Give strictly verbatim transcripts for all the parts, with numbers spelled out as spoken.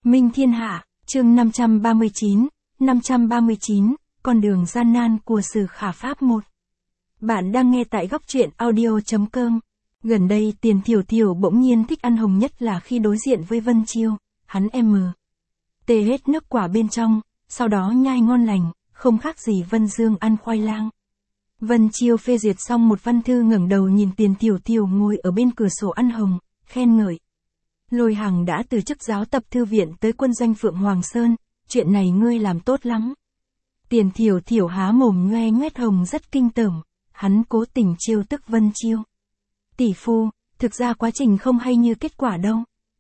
Minh Thiên Hạ, chương năm trăm ba mươi chín, năm trăm ba mươi chín, con đường gian nan của Sử Khả Pháp một. Bạn đang nghe tại góc truyện audio chấm com. Gần đây Tiền Thiểu Thiểu bỗng nhiên thích ăn hồng, nhất là khi đối diện với Vân Chiêu, hắn em mờ. Tê hết nước quả bên trong, sau đó nhai ngon lành, không khác gì Vân Dương ăn khoai lang. Vân Chiêu phê duyệt xong một văn thư ngẩng đầu nhìn Tiền Thiểu Thiểu ngồi ở bên cửa sổ ăn hồng, khen ngợi. Lôi Hằng đã từ chức giáo tập thư viện tới quân doanh Phượng Hoàng Sơn, chuyện này ngươi làm tốt lắm. Tiền Thiểu Thiểu há mồm nhoe nhoét hồng rất kinh tởm, hắn cố tình trêu tức Vân Chiêu. Tỷ phu, thực ra quá trình không hay như kết quả đâu.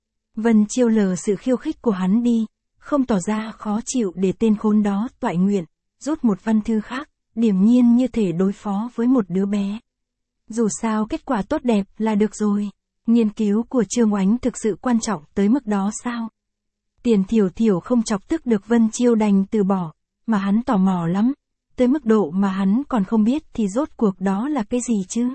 Vân Chiêu lờ sự khiêu khích của hắn đi, không tỏ ra khó chịu để tên khốn đó toại nguyện, rút một văn thư khác, điềm nhiên như thể đối phó với một đứa bé. Dù sao kết quả tốt đẹp là được rồi. Nghiên cứu của Trương Oánh thực sự quan trọng tới mức đó sao? Tiền Thiểu Thiểu không chọc tức được Vân Chiêu đành từ bỏ, mà hắn tò mò lắm, tới mức độ mà hắn còn không biết thì rốt cuộc đó là cái gì chứ?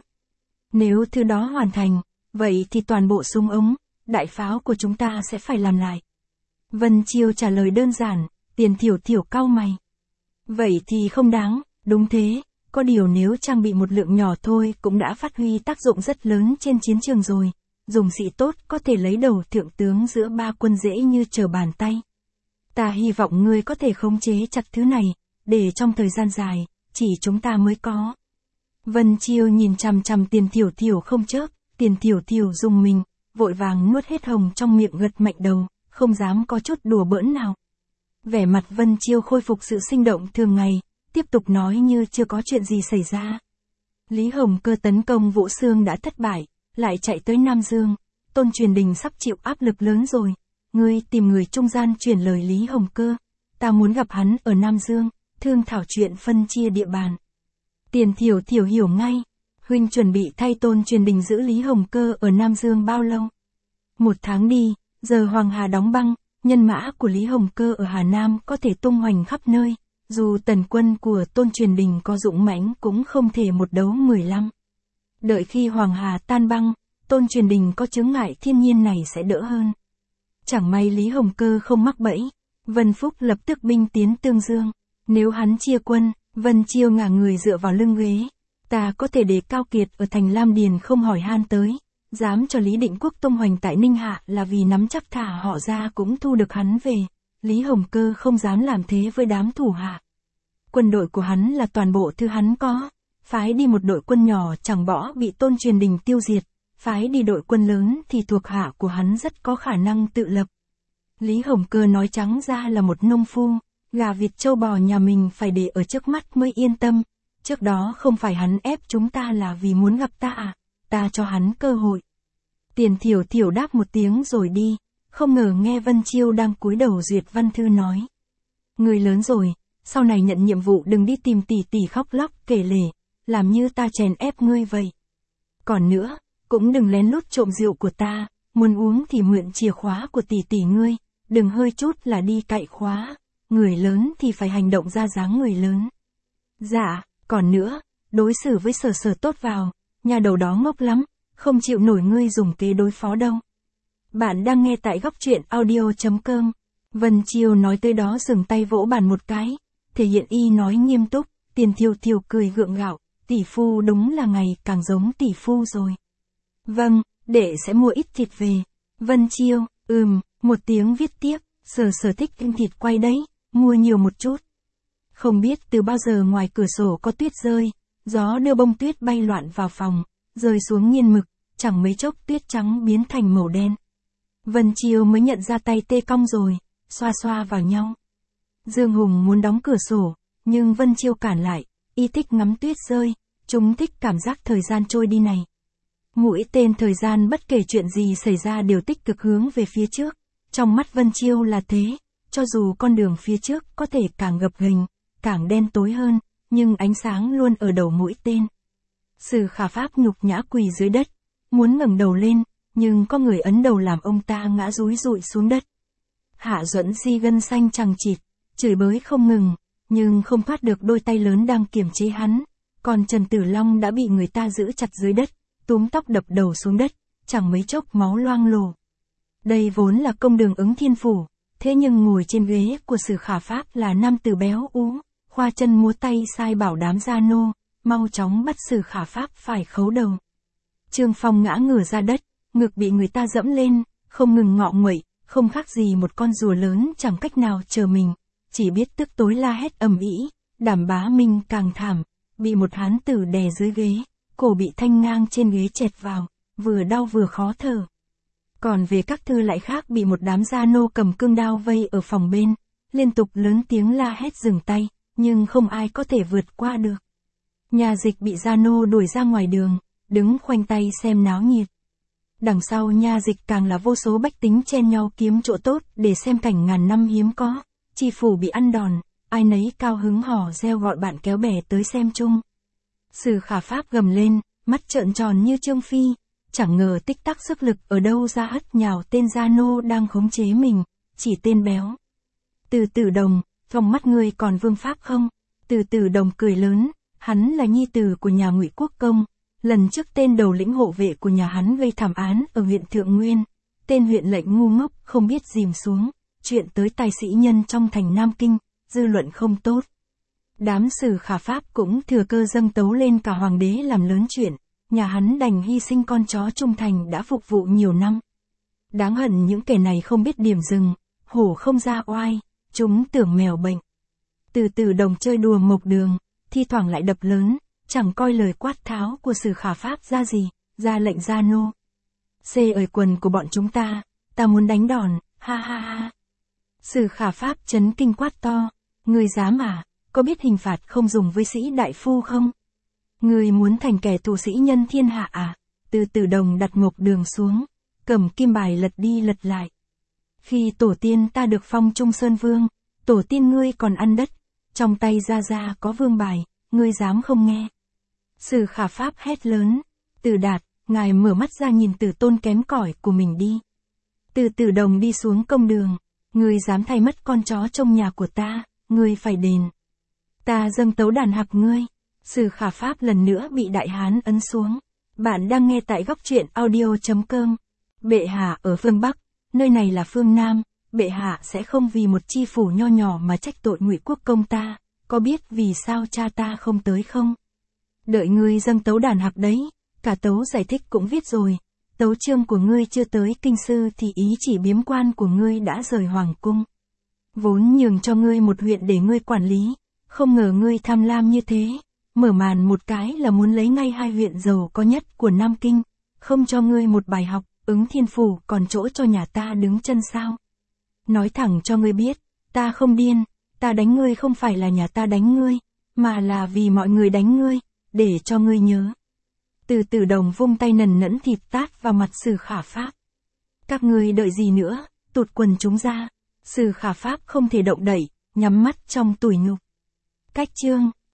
Nếu thứ đó hoàn thành, vậy thì toàn bộ súng ống, đại pháo của chúng ta sẽ phải làm lại. Vân Chiêu trả lời đơn giản, Tiền Thiểu Thiểu cau mày. Vậy thì không đáng, đúng thế, có điều nếu trang bị một lượng nhỏ thôi cũng đã phát huy tác dụng rất lớn trên chiến trường rồi. Dùng sĩ tốt có thể lấy đầu thượng tướng giữa ba quân dễ như trở bàn tay. Ta hy vọng ngươi có thể khống chế chặt thứ này, để trong thời gian dài, chỉ chúng ta mới có. Vân Chiêu nhìn chằm chằm Tiền Thiểu Thiểu không chớp, Tiền Thiểu Thiểu rùng mình, vội vàng nuốt hết hồng trong miệng gật mạnh đầu, không dám có chút đùa bỡn nào. Vẻ mặt Vân Chiêu khôi phục sự sinh động thường ngày, tiếp tục nói như chưa có chuyện gì xảy ra. Lý Hồng Cơ tấn công Vũ Xương đã thất bại, lại chạy tới Nam Dương, Tôn Truyền Đình sắp chịu áp lực lớn rồi, ngươi tìm người trung gian truyền lời Lý Hồng Cơ, ta muốn gặp hắn ở Nam Dương, thương thảo chuyện phân chia địa bàn. Tiền Thiểu Thiểu hiểu ngay, huynh chuẩn bị thay Tôn Truyền Đình giữ Lý Hồng Cơ ở Nam Dương bao lâu? Một tháng đi, giờ Hoàng Hà đóng băng, nhân mã của Lý Hồng Cơ ở Hà Nam có thể tung hoành khắp nơi, dù tần quân của Tôn Truyền Đình có dũng mãnh cũng không thể một đấu mười lăm. Đợi khi Hoàng Hà tan băng, Tôn Truyền Đình có chướng ngại thiên nhiên này sẽ đỡ hơn. Chẳng may Lý Hồng Cơ không mắc bẫy, Vân Phúc lập tức binh tiến Tương Dương. Nếu hắn chia quân, Vân Chiêu ngả người dựa vào lưng ghế. Ta có thể để Cao Kiệt ở thành Lam Điền không hỏi han tới, dám cho Lý Định Quốc tung hoành tại Ninh Hạ là vì nắm chắc thả họ ra cũng thu được hắn về. Lý Hồng Cơ không dám làm thế với đám thủ hạ. Quân đội của hắn là toàn bộ thứ hắn có. Phái đi một đội quân nhỏ chẳng bỏ bị Tôn Truyền Đình tiêu diệt, phái đi đội quân lớn thì thuộc hạ của hắn rất có khả năng tự lập. Lý Hồng Cơ nói trắng ra là một nông phu, gà vịt trâu bò nhà mình phải để ở trước mắt mới yên tâm, trước đó không phải hắn ép chúng ta là vì muốn gặp ta à, ta cho hắn cơ hội. Tiền Thiểu Thiểu đáp một tiếng rồi đi, không ngờ nghe Vân Chiêu đang cúi đầu duyệt văn thư nói. Người lớn rồi, sau này nhận nhiệm vụ đừng đi tìm tỷ tỷ khóc lóc kể lể, làm như ta chèn ép ngươi vậy. Còn nữa, cũng đừng lén lút trộm rượu của ta, muốn uống thì mượn chìa khóa của tỷ tỷ ngươi, đừng hơi chút là đi cậy khóa, người lớn thì phải hành động ra dáng người lớn. Dạ, còn nữa, đối xử với Sở Sở tốt vào, nhà đầu đó ngốc lắm, không chịu nổi ngươi dùng kế đối phó đâu. Bạn đang nghe tại góc truyện audio chấm com. Vân Chiêu nói tới đó dừng tay vỗ bàn một cái, thể hiện y nói nghiêm túc. Tiền Thiểu Thiểu cười gượng gạo. Tỷ phu đúng là ngày càng giống tỷ phu rồi. Vâng, đệ sẽ mua ít thịt về. Vân Chiêu, ừm, một tiếng viết tiếp, Sở Sở thích ăn thịt quay đấy, mua nhiều một chút. Không biết từ bao giờ ngoài cửa sổ có tuyết rơi, gió đưa bông tuyết bay loạn vào phòng, rơi xuống nghiền mực, chẳng mấy chốc tuyết trắng biến thành màu đen. Vân Chiêu mới nhận ra tay tê cong rồi, xoa xoa vào nhau. Dương Hùng muốn đóng cửa sổ, nhưng Vân Chiêu cản lại. Y thích ngắm tuyết rơi, chúng thích cảm giác thời gian trôi đi này. Mũi tên thời gian bất kể chuyện gì xảy ra đều tích cực hướng về phía trước. Trong mắt Vân Chiêu là thế, cho dù con đường phía trước có thể càng gập ghềnh, càng đen tối hơn, nhưng ánh sáng luôn ở đầu mũi tên. Sử Khả Pháp nhục nhã quỳ dưới đất, muốn ngẩng đầu lên, nhưng có người ấn đầu làm ông ta ngã rúi rụi xuống đất. Hạ Duẫn Di gân xanh chằng chịt, chửi bới không ngừng. Nhưng không thoát được đôi tay lớn đang kiềm chế hắn, còn Trần Tử Long đã bị người ta giữ chặt dưới đất, túm tóc đập đầu xuống đất, chẳng mấy chốc máu loang lổ. Đây vốn là công đường Ứng Thiên Phủ, Thế nhưng ngồi trên ghế của Sử Khả Pháp là nam tử béo ú, khoa chân múa tay sai bảo đám gia nô, mau chóng bắt Sử Khả Pháp phải khấu đầu. Trương Phong ngã ngửa ra đất, ngực bị người ta dẫm lên, không ngừng ngọ nguậy, không khác gì một con rùa lớn chẳng cách nào chờ mình, chỉ biết tức tối la hét ầm ĩ. Đàm Bá Minh càng thảm, bị một hán tử đè dưới ghế, cổ bị thanh ngang trên ghế chẹt vào, vừa đau vừa khó thở. Còn về các thư lại khác bị một đám gia nô cầm cương đao vây ở phòng bên, liên tục lớn tiếng la hét dừng tay, nhưng không ai có thể vượt qua được. Nhà Dịch bị gia nô đuổi ra ngoài đường, đứng khoanh tay xem náo nhiệt. Đằng sau Nha Dịch càng là vô số bách tính chen nhau kiếm chỗ tốt để xem cảnh ngàn năm hiếm có, tri phủ bị ăn đòn, ai nấy cao hứng hò reo gọi bạn kéo bè tới xem chung. Sử Khả Pháp gầm lên, mắt trợn tròn như Trương Phi, chẳng ngờ tích tắc sức lực ở đâu ra hất nhào tên gia nô đang khống chế mình, chỉ tên béo. Từ Tử Đồng, trong mắt ngươi còn vương pháp không? Từ Tử Đồng cười lớn, hắn là nhi tử của nhà Ngụy Quốc Công, lần trước tên đầu lĩnh hộ vệ của nhà hắn gây thảm án ở huyện Thượng Nguyên, tên huyện lệnh ngu ngốc không biết dìm xuống, chuyện tới tài sĩ nhân trong thành Nam Kinh, dư luận không tốt. Đám Sử Khả Pháp cũng thừa cơ dâng tấu lên cả hoàng đế làm lớn chuyện, nhà hắn đành hy sinh con chó trung thành đã phục vụ nhiều năm. Đáng hận những kẻ này không biết điểm dừng, hổ không ra oai, chúng tưởng mèo bệnh. Từ Tử Đồng chơi đùa Mộc Đường, thi thoảng lại đập lớn, chẳng coi lời quát tháo của Sử Khả Pháp ra gì, ra lệnh gia nô. Xê ơi quần của bọn chúng ta, ta muốn đánh đòn, ha ha ha. Sử Khả Pháp chấn kinh quát to, ngươi dám à, có biết hình phạt không dùng với sĩ đại phu không? Ngươi muốn thành kẻ thù sĩ nhân thiên hạ à? Từ Tử Đồng đặt Mộc Đường xuống, cầm kim bài lật đi lật lại. Khi tổ tiên ta được phong Trung Sơn Vương, tổ tiên ngươi còn ăn đất, trong tay ra ra có vương bài, ngươi dám không nghe? Sử Khả Pháp hét lớn, Từ Đạt, ngài mở mắt ra nhìn tử tôn kém cỏi của mình đi. Từ Tử Đồng đi xuống công đường, ngươi dám thay mất con chó trong nhà của ta, ngươi phải đền. Ta dâng tấu đàn hạc ngươi. Sử Khả Pháp lần nữa bị đại hán ấn xuống. Bạn đang nghe tại góc truyện audio chấm com. Bệ hạ ở phương Bắc, nơi này là phương Nam, bệ hạ sẽ không vì một chi phủ nho nhỏ mà trách tội Ngụy Quốc Công ta, có biết vì sao cha ta không tới không? Đợi ngươi dâng tấu đàn hạc đấy, cả tấu giải thích cũng viết rồi, tấu chương của ngươi chưa tới kinh sư thì ý chỉ biếm quan của ngươi đã rời hoàng cung. Vốn nhường cho ngươi một huyện để ngươi quản lý, không ngờ ngươi tham lam như thế, mở màn một cái là muốn lấy ngay hai huyện giàu có nhất của Nam Kinh, không cho ngươi một bài học, Ứng Thiên Phủ còn chỗ cho nhà ta đứng chân sao? Nói thẳng cho ngươi biết, ta không điên, ta đánh ngươi không phải là nhà ta đánh ngươi, mà là vì mọi người đánh ngươi, để cho ngươi nhớ. Từ Tử Đồng vung tay nần nẫn thịt tát vào mặt Sử Khả Pháp. Các ngươi đợi gì nữa, tụt quần chúng ra. Sử Khả Pháp không thể động đậy, nhắm mắt trong tủi nhục. Cách chương